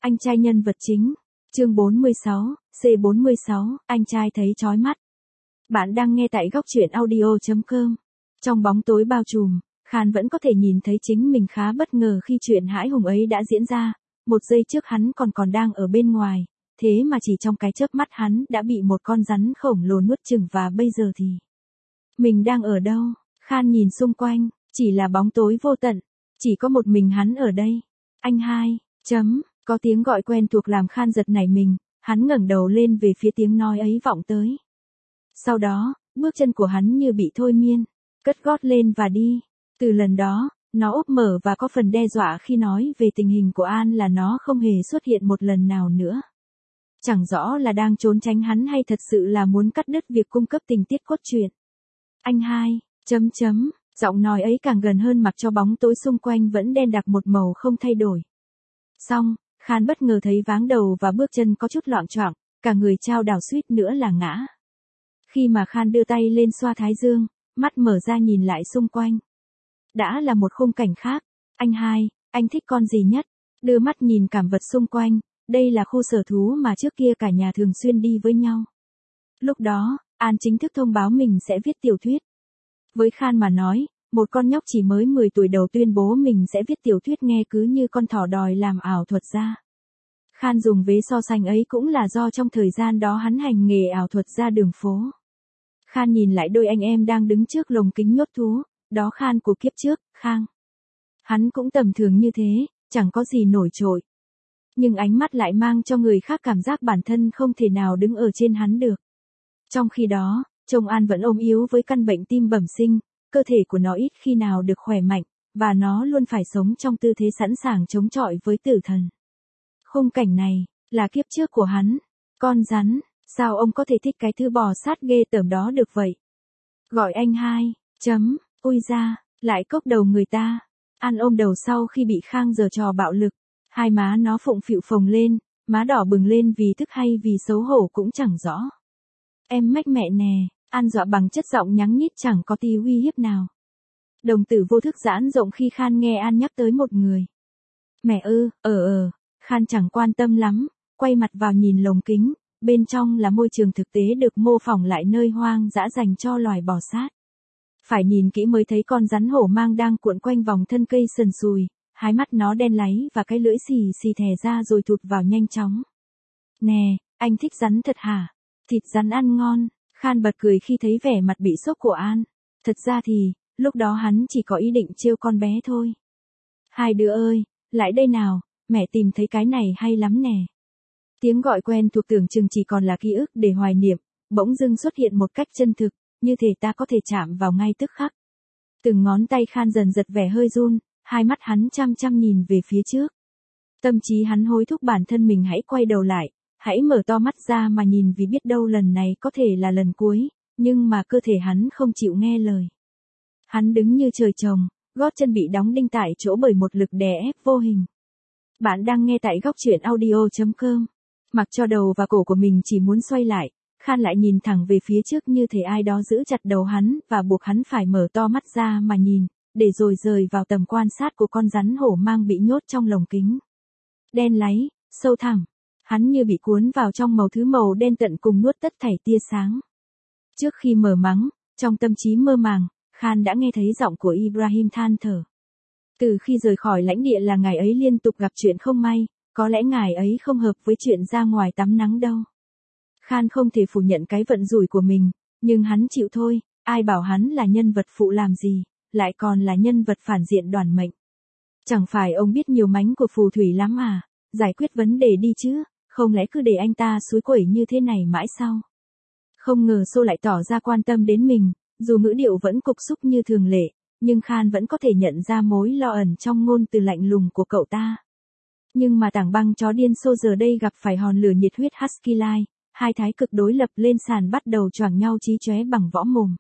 Anh trai nhân vật chính. Chương 46, C46, anh trai thấy chói mắt. Bạn đang nghe tại góc truyện audio.com. Trong bóng tối bao trùm, Khan vẫn có thể nhìn thấy chính mình khá bất ngờ khi chuyện hãi hùng ấy đã diễn ra. Một giây trước hắn còn đang ở bên ngoài, thế mà chỉ trong cái chớp mắt hắn đã bị một con rắn khổng lồ nuốt chửng và bây giờ thì... Mình đang ở đâu? Khan nhìn xung quanh, chỉ là bóng tối vô tận, chỉ có một mình hắn ở đây. Anh hai, có tiếng gọi quen thuộc làm Khan giật nảy mình, hắn ngẩng đầu lên về phía tiếng nói ấy vọng tới. Sau đó, bước chân của hắn như bị thôi miên, cất gót lên và đi. Từ lần đó, nó úp mở và có phần đe dọa khi nói về tình hình của An là nó không hề xuất hiện một lần nào nữa. Chẳng rõ là đang trốn tránh hắn hay thật sự là muốn cắt đứt việc cung cấp tình tiết cốt truyện. Anh hai, giọng nói ấy càng gần hơn mặc cho bóng tối xung quanh vẫn đen đặc một màu không thay đổi. Xong, Khan bất ngờ thấy váng đầu và bước chân có chút loạng choạng, cả người chao đảo suýt nữa là ngã. Khi mà Khan đưa tay lên xoa thái dương, mắt mở ra nhìn lại xung quanh. Đã là một khung cảnh khác. Anh hai, anh thích con gì nhất? Đưa mắt nhìn cảm vật xung quanh, đây là khu sở thú mà trước kia cả nhà thường xuyên đi với nhau. Lúc đó, An chính thức thông báo mình sẽ viết tiểu thuyết. Với Khan mà nói, một con nhóc chỉ mới 10 tuổi đầu tuyên bố mình sẽ viết tiểu thuyết nghe cứ như con thỏ đòi làm ảo thuật gia. Khan dùng vế so sánh ấy cũng là do trong thời gian đó hắn hành nghề ảo thuật gia đường phố. Khan nhìn lại đôi anh em đang đứng trước lồng kính nhốt thú, đó Khan của kiếp trước, Khang. Hắn cũng tầm thường như thế, chẳng có gì nổi trội. Nhưng ánh mắt lại mang cho người khác cảm giác bản thân không thể nào đứng ở trên hắn được. Trong khi đó, chồng An vẫn ốm yếu với căn bệnh tim bẩm sinh, cơ thể của nó ít khi nào được khỏe mạnh, và nó luôn phải sống trong tư thế sẵn sàng chống chọi với tử thần. Khung cảnh này, là kiếp trước của hắn. Con rắn, sao ông có thể thích cái thứ bò sát ghê tởm đó được vậy? Gọi anh hai, ui ra, lại cốc đầu người ta. An ôm đầu sau khi bị Khang giở trò bạo lực. Hai má nó phụng phịu phồng lên, má đỏ bừng lên vì tức hay vì xấu hổ cũng chẳng rõ. Em mách mẹ nè, An dọa bằng chất giọng nhắng nhít chẳng có tí uy hiếp nào. Đồng tử vô thức giãn rộng khi Khan nghe An nhắc tới một người. Mẹ ư, Khan chẳng quan tâm lắm, quay mặt vào nhìn lồng kính, bên trong là môi trường thực tế được mô phỏng lại nơi hoang dã dành cho loài bò sát. Phải nhìn kỹ mới thấy con rắn hổ mang đang cuộn quanh vòng thân cây sần sùi, hai mắt nó đen láy và cái lưỡi xì xì thè ra rồi thụt vào nhanh chóng. Nè, anh thích rắn thật hả? Thịt rắn ăn ngon. Khan bật cười khi thấy vẻ mặt bị sốc của An. Thật ra thì, lúc đó hắn chỉ có ý định trêu con bé thôi. Hai đứa ơi, lại đây nào, mẹ tìm thấy cái này hay lắm nè. Tiếng gọi quen thuộc tưởng chừng chỉ còn là ký ức để hoài niệm, bỗng dưng xuất hiện một cách chân thực, như thể ta có thể chạm vào ngay tức khắc. Từng ngón tay Khan dần giật vẻ hơi run, hai mắt hắn chăm chăm nhìn về phía trước. Tâm trí hắn hối thúc bản thân mình hãy quay đầu lại, hãy mở to mắt ra mà nhìn vì biết đâu lần này có thể là lần cuối, nhưng mà cơ thể hắn không chịu nghe lời. Hắn đứng như trời trồng, gót chân bị đóng đinh tại chỗ bởi một lực đè ép vô hình. Bạn đang nghe tại góc truyện audio.com. Mặc cho đầu và cổ của mình chỉ muốn xoay lại, Khan lại nhìn thẳng về phía trước như thể ai đó giữ chặt đầu hắn và buộc hắn phải mở to mắt ra mà nhìn, để rồi rời vào tầm quan sát của con rắn hổ mang bị nhốt trong lồng kính. Đen láy, sâu thẳm, hắn như bị cuốn vào trong màu thứ màu đen tận cùng nuốt tất thảy tia sáng. Trước khi mở mắng, trong tâm trí mơ màng, Khan đã nghe thấy giọng của Ibrahim than thở. Từ khi rời khỏi lãnh địa là ngài ấy liên tục gặp chuyện không may, có lẽ ngài ấy không hợp với chuyện ra ngoài tắm nắng đâu. Khan không thể phủ nhận cái vận rủi của mình, nhưng hắn chịu thôi, ai bảo hắn là nhân vật phụ làm gì, lại còn là nhân vật phản diện đoàn mệnh. Chẳng phải ông biết nhiều mánh của phù thủy lắm à, giải quyết vấn đề đi chứ, không lẽ cứ để anh ta suối quẩy như thế này mãi sao? Không ngờ Xô lại tỏ ra quan tâm đến mình, dù ngữ điệu vẫn cục xúc như thường lệ, nhưng Khan vẫn có thể nhận ra mối lo ẩn trong ngôn từ lạnh lùng của cậu ta. Nhưng mà tảng băng chó điên Xô giờ đây gặp phải hòn lửa nhiệt huyết Husky Lai, hai thái cực đối lập lên sàn bắt đầu choảng nhau chí chóe bằng võ mồm.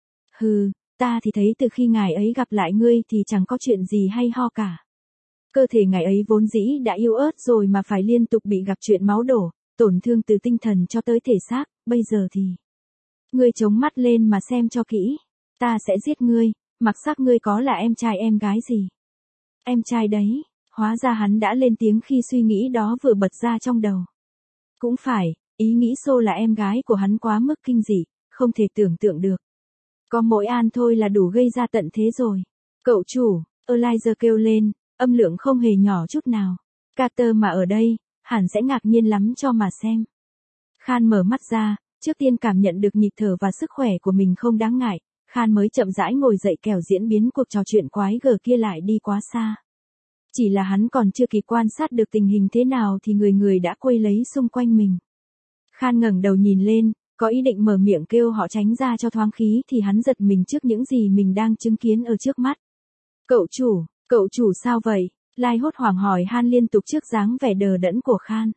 Hừ, ta thì thấy từ khi ngài ấy gặp lại ngươi thì chẳng có chuyện gì hay ho cả. Cơ thể ngài ấy vốn dĩ đã yếu ớt rồi mà phải liên tục bị gặp chuyện máu đổ, tổn thương từ tinh thần cho tới thể xác, bây giờ thì... Ngươi chống mắt lên mà xem cho kỹ. Ta sẽ giết ngươi, mặc xác ngươi có là em trai em gái gì. Em trai đấy, Hóa ra hắn đã lên tiếng khi suy nghĩ đó vừa bật ra trong đầu. Cũng phải, ý nghĩ Xô là em gái của hắn quá mức kinh dị, không thể tưởng tượng được. Có mỗi An thôi là đủ gây ra tận thế rồi. Cậu chủ, Elijah kêu lên, âm lượng không hề nhỏ chút nào. Carter mà ở đây, hẳn sẽ ngạc nhiên lắm cho mà xem. Khan mở mắt ra, trước tiên cảm nhận được nhịp thở và sức khỏe của mình không đáng ngại, Khan mới chậm rãi ngồi dậy kẻo diễn biến cuộc trò chuyện quái gở kia lại đi quá xa. Chỉ là hắn còn chưa kịp quan sát được tình hình thế nào thì người người đã quây lấy xung quanh mình. Khan ngẩng đầu nhìn lên, có ý định mở miệng kêu họ tránh ra cho thoáng khí thì hắn giật mình trước những gì mình đang chứng kiến ở trước mắt. Cậu chủ sao vậy? Lai hốt hoảng hỏi Han liên tục trước dáng vẻ đờ đẫn của Khan.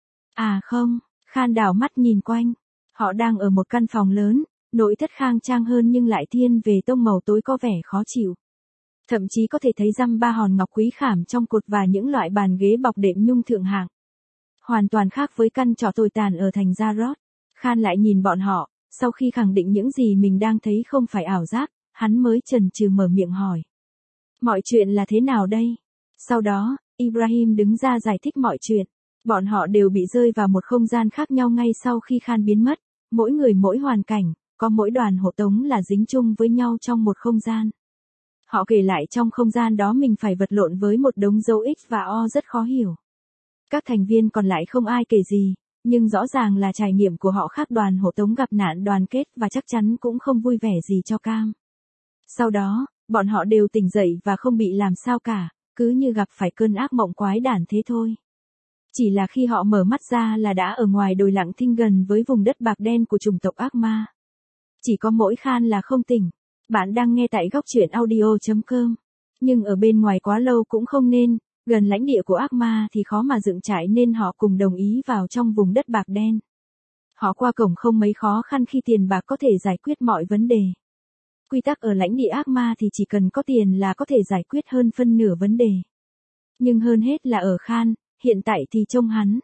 À không, Khan đảo mắt nhìn quanh. Họ đang ở một căn phòng lớn, nội thất khang trang hơn nhưng lại thiên về tông màu tối có vẻ khó chịu. Thậm chí có thể thấy dăm ba hòn ngọc quý khảm trong cột và những loại bàn ghế bọc đệm nhung thượng hạng. Hoàn toàn khác với căn trọ tồi tàn ở thành Jarod. Khan lại nhìn bọn họ, sau khi khẳng định những gì mình đang thấy không phải ảo giác, hắn mới chần chừ mở miệng hỏi. Mọi chuyện là thế nào đây? Sau đó, Ibrahim đứng ra giải thích mọi chuyện. Bọn họ đều bị rơi vào một không gian khác nhau ngay sau khi Khan biến mất, mỗi người mỗi hoàn cảnh, có mỗi đoàn hộ tống là dính chung với nhau trong một không gian. Họ kể lại trong không gian đó mình phải vật lộn với một đống dấu X và O rất khó hiểu. Các thành viên còn lại không ai kể gì, nhưng rõ ràng là trải nghiệm của họ khác đoàn hộ tống gặp nạn đoàn kết và chắc chắn cũng không vui vẻ gì cho Cam. Sau đó, bọn họ đều tỉnh dậy và không bị làm sao cả, cứ như gặp phải cơn ác mộng quái đản thế thôi. Chỉ là khi họ mở mắt ra là đã ở ngoài đồi lặng thinh gần với vùng đất bạc đen của chủng tộc ác ma. Chỉ có mỗi Khan là không tỉnh. Bạn đang nghe tại góc truyện audio.com. Nhưng ở bên ngoài quá lâu cũng không nên, gần lãnh địa của ác ma thì khó mà dựng trại nên họ cùng đồng ý vào trong vùng đất bạc đen. Họ qua cổng không mấy khó khăn khi tiền bạc có thể giải quyết mọi vấn đề. Quy tắc ở lãnh địa ác ma thì chỉ cần có tiền là có thể giải quyết hơn phân nửa vấn đề. Nhưng hơn hết là ở Khan, hiện tại thì trông hắn.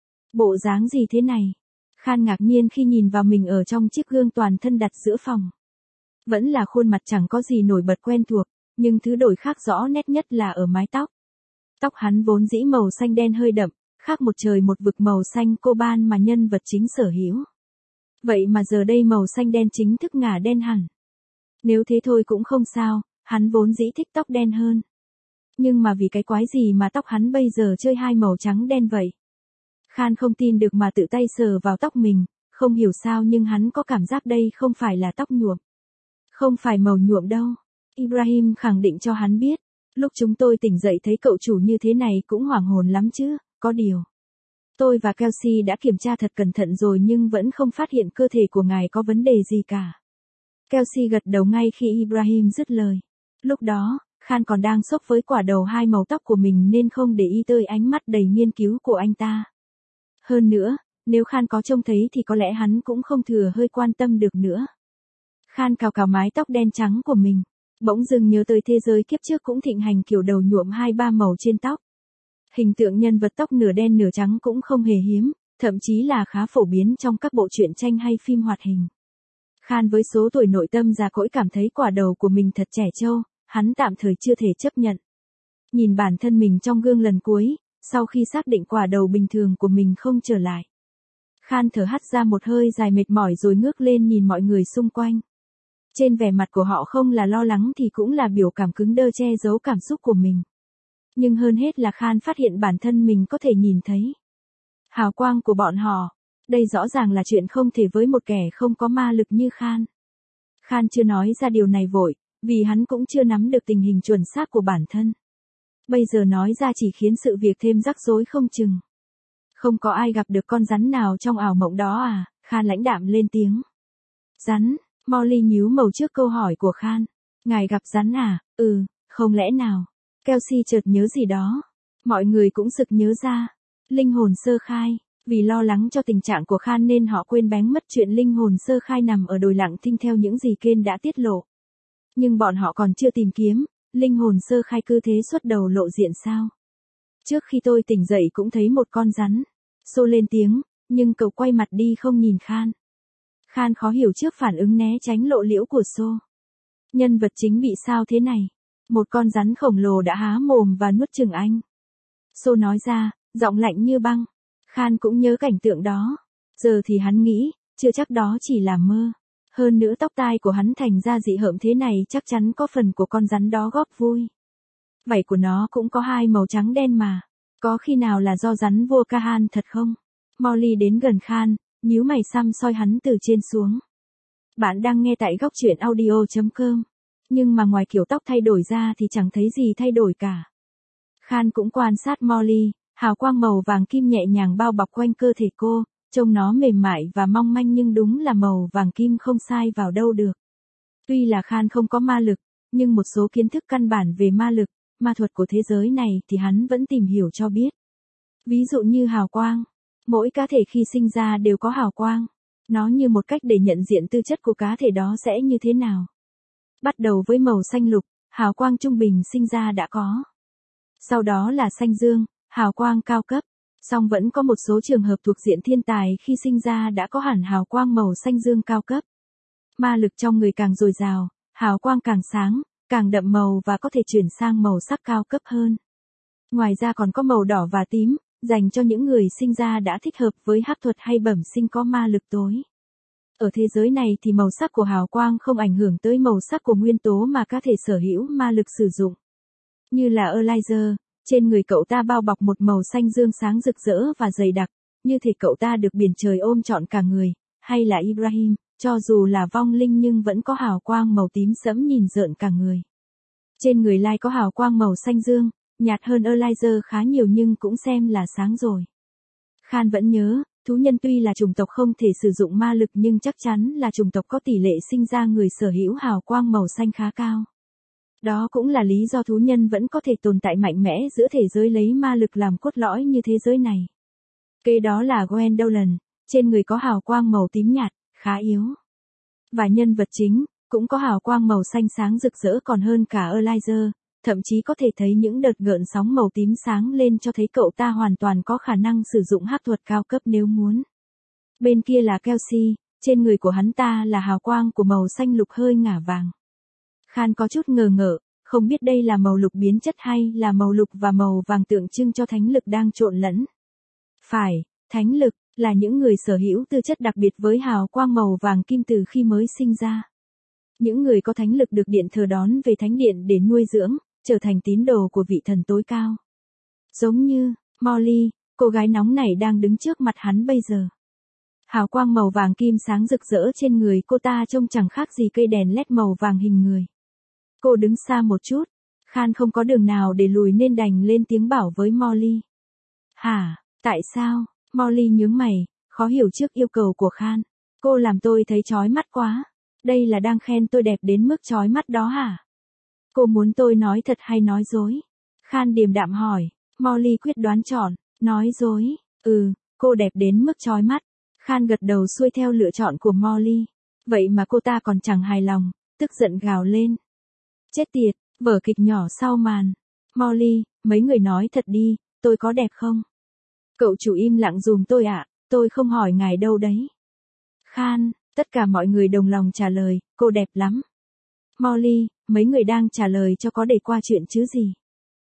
Bộ dáng gì thế này? Khan ngạc nhiên khi nhìn vào mình ở trong chiếc gương toàn thân đặt giữa phòng. Vẫn là khuôn mặt chẳng có gì nổi bật quen thuộc, nhưng thứ đổi khác rõ nét nhất là ở mái tóc. Tóc hắn vốn dĩ màu xanh đen hơi đậm, khác một trời một vực màu xanh coban mà nhân vật chính sở hữu. Vậy mà giờ đây màu xanh đen chính thức ngả đen hẳn. Nếu thế thôi cũng không sao, hắn vốn dĩ thích tóc đen hơn. Nhưng mà vì cái quái gì mà tóc hắn bây giờ chơi hai màu trắng đen vậy? Khan không tin được mà tự tay sờ vào tóc mình, không hiểu sao nhưng hắn có cảm giác đây không phải là tóc nhuộm. Không phải màu nhuộm đâu. Ibrahim khẳng định cho hắn biết. Lúc chúng tôi tỉnh dậy thấy cậu chủ như thế này cũng hoảng hồn lắm chứ, có điều. Tôi và Kelsey đã kiểm tra thật cẩn thận rồi nhưng vẫn không phát hiện cơ thể của ngài có vấn đề gì cả. Kelsey gật đầu ngay khi Ibrahim dứt lời. Lúc đó, Khan còn đang sốc với quả đầu hai màu tóc của mình nên không để ý tới ánh mắt đầy nghiên cứu của anh ta. Hơn nữa, nếu Khan có trông thấy thì có lẽ hắn cũng không thừa hơi quan tâm được nữa. Khan cào cào mái tóc đen trắng của mình, bỗng dưng nhớ tới thế giới kiếp trước cũng thịnh hành kiểu đầu nhuộm hai ba màu trên tóc. Hình tượng nhân vật tóc nửa đen nửa trắng cũng không hề hiếm, thậm chí là khá phổ biến trong các bộ truyện tranh hay phim hoạt hình. Khan với số tuổi nội tâm già cỗi cảm thấy quả đầu của mình thật trẻ trâu, hắn tạm thời chưa thể chấp nhận. Nhìn bản thân mình trong gương lần cuối, sau khi xác định quả đầu bình thường của mình không trở lại. Khan thở hắt ra một hơi dài mệt mỏi rồi ngước lên nhìn mọi người xung quanh. Trên vẻ mặt của họ không là lo lắng thì cũng là biểu cảm cứng đơ che giấu cảm xúc của mình. Nhưng hơn hết là Khan phát hiện bản thân mình có thể nhìn thấy hào quang của bọn họ. Đây rõ ràng là chuyện không thể với một kẻ không có ma lực như Khan. Khan chưa nói ra điều này vội, vì hắn cũng chưa nắm được tình hình chuẩn xác của bản thân. Bây giờ nói ra chỉ khiến sự việc thêm rắc rối không chừng. Không có ai gặp được con rắn nào trong ảo mộng đó à? Khan lãnh đạm lên tiếng. Rắn? Molly nhíu màu trước câu hỏi của Khan. Ngài gặp rắn à? Ừ, không lẽ nào? Kelsey chợt nhớ gì đó. Mọi người cũng sực nhớ ra. Linh hồn sơ khai. Vì lo lắng cho tình trạng của Khan nên họ quên bén mất chuyện linh hồn sơ khai nằm ở đồi lặng thinh theo những gì Ken đã tiết lộ. Nhưng bọn họ còn chưa tìm kiếm, linh hồn sơ khai cứ thế xuất đầu lộ diện sao? Trước khi tôi tỉnh dậy cũng thấy một con rắn. Xô lên tiếng, nhưng cậu quay mặt đi không nhìn Khan. Khan khó hiểu trước phản ứng né tránh lộ liễu của Xô. Nhân vật chính bị sao thế này? Một con rắn khổng lồ đã há mồm và nuốt chửng anh. Sô nói ra, giọng lạnh như băng. Khan cũng nhớ cảnh tượng đó. Giờ thì hắn nghĩ, chưa chắc đó chỉ là mơ. Hơn nữa tóc tai của hắn thành ra dị hợm thế này chắc chắn có phần của con rắn đó góp vui. Vảy của nó cũng có hai màu trắng đen mà. Có khi nào là do rắn vua Kahan thật không? Molly đến gần Khan, nhíu mày xăm soi hắn từ trên xuống. Bạn đang nghe tại góc truyện audio.com. Nhưng mà ngoài kiểu tóc thay đổi ra thì chẳng thấy gì thay đổi cả. Khan cũng quan sát Molly, hào quang màu vàng kim nhẹ nhàng bao bọc quanh cơ thể cô, trông nó mềm mại và mong manh nhưng đúng là màu vàng kim không sai vào đâu được. Tuy là Khan không có ma lực, nhưng một số kiến thức căn bản về ma lực, ma thuật của thế giới này thì hắn vẫn tìm hiểu cho biết. Ví dụ như hào quang. Mỗi cá thể khi sinh ra đều có hào quang. Nó như một cách để nhận diện tư chất của cá thể đó sẽ như thế nào. Bắt đầu với màu xanh lục, hào quang trung bình sinh ra đã có. Sau đó là xanh dương, hào quang cao cấp. Song vẫn có một số trường hợp thuộc diện thiên tài khi sinh ra đã có hẳn hào quang màu xanh dương cao cấp. Ma lực trong người càng dồi dào, hào quang càng sáng, càng đậm màu và có thể chuyển sang màu sắc cao cấp hơn. Ngoài ra còn có màu đỏ và tím, dành cho những người sinh ra đã thích hợp với hắc thuật hay bẩm sinh có ma lực tối. Ở thế giới này thì màu sắc của hào quang không ảnh hưởng tới màu sắc của nguyên tố mà cá thể sở hữu ma lực sử dụng. Như là Elijah, trên người cậu ta bao bọc một màu xanh dương sáng rực rỡ và dày đặc, như thể cậu ta được biển trời ôm trọn cả người, hay là Ibrahim, cho dù là vong linh nhưng vẫn có hào quang màu tím sẫm nhìn rợn cả người. Trên người Lai có hào quang màu xanh dương, nhạt hơn Elijah khá nhiều nhưng cũng xem là sáng rồi. Khan vẫn nhớ, thú nhân tuy là chủng tộc không thể sử dụng ma lực nhưng chắc chắn là chủng tộc có tỷ lệ sinh ra người sở hữu hào quang màu xanh khá cao. Đó cũng là lý do thú nhân vẫn có thể tồn tại mạnh mẽ giữa thế giới lấy ma lực làm cốt lõi như thế giới này. Kế đó là Gwendolyn, trên người có hào quang màu tím nhạt, khá yếu. Và nhân vật chính, cũng có hào quang màu xanh sáng rực rỡ còn hơn cả Elijah, thậm chí có thể thấy những đợt gợn sóng màu tím sáng lên cho thấy cậu ta hoàn toàn có khả năng sử dụng hắc thuật cao cấp nếu muốn. Bên kia là Kelsey, trên người của hắn ta là hào quang của màu xanh lục hơi ngả vàng. Khan có chút ngờ ngợ, không biết đây là màu lục biến chất hay là màu lục và màu vàng tượng trưng cho thánh lực đang trộn lẫn. Phải, thánh lực, là những người sở hữu tư chất đặc biệt với hào quang màu vàng kim từ khi mới sinh ra. Những người có thánh lực được điện thờ đón về thánh điện để nuôi dưỡng, trở thành tín đồ của vị thần tối cao. Giống như, Molly, cô gái nóng này đang đứng trước mặt hắn bây giờ. Hào quang màu vàng kim sáng rực rỡ trên người cô ta trông chẳng khác gì cây đèn led màu vàng hình người. Cô đứng xa một chút, Khan không có đường nào để lùi nên đành lên tiếng bảo với Molly. Hả, tại sao? Molly nhướng mày, khó hiểu trước yêu cầu của Khan. Cô làm tôi thấy chói mắt quá. Đây là đang khen tôi đẹp đến mức chói mắt đó hả? Cô muốn tôi nói thật hay nói dối? Khan điềm đạm hỏi. Molly quyết đoán chọn, nói dối. Cô đẹp đến mức chói mắt. Khan gật đầu xuôi theo lựa chọn của Molly. Vậy mà cô ta còn chẳng hài lòng, tức giận gào lên. Chết tiệt, vở kịch nhỏ sau màn. Molly, mấy người nói thật đi, tôi có đẹp không? Cậu chủ im lặng dùm tôi ạ, tôi không hỏi ngài đâu đấy. Khan, tất cả mọi người đồng lòng trả lời, cô đẹp lắm. Molly, mấy người đang trả lời cho có để qua chuyện chứ gì.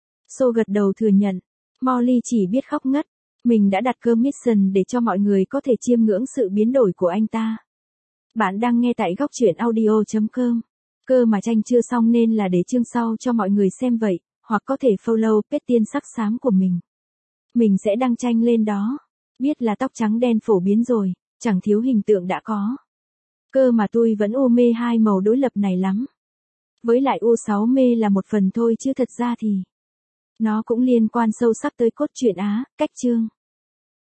Sô gật đầu thừa nhận. Molly chỉ biết khóc ngất. Mình đã đặt commission để cho mọi người có thể chiêm ngưỡng sự biến đổi của anh ta. Bạn đang nghe tại góc truyện audio.com. Cơ mà tranh chưa xong nên là để chương sau cho mọi người xem vậy, hoặc có thể follow page tiên sắc xám của mình. Mình sẽ đăng tranh lên đó. Biết là tóc trắng đen phổ biến rồi, chẳng thiếu hình tượng đã có. Cơ mà tôi vẫn ô mê hai màu đối lập này lắm. Với lại U6 mê là một phần thôi chứ thật ra thì nó cũng liên quan sâu sắc tới cốt truyện cách chương.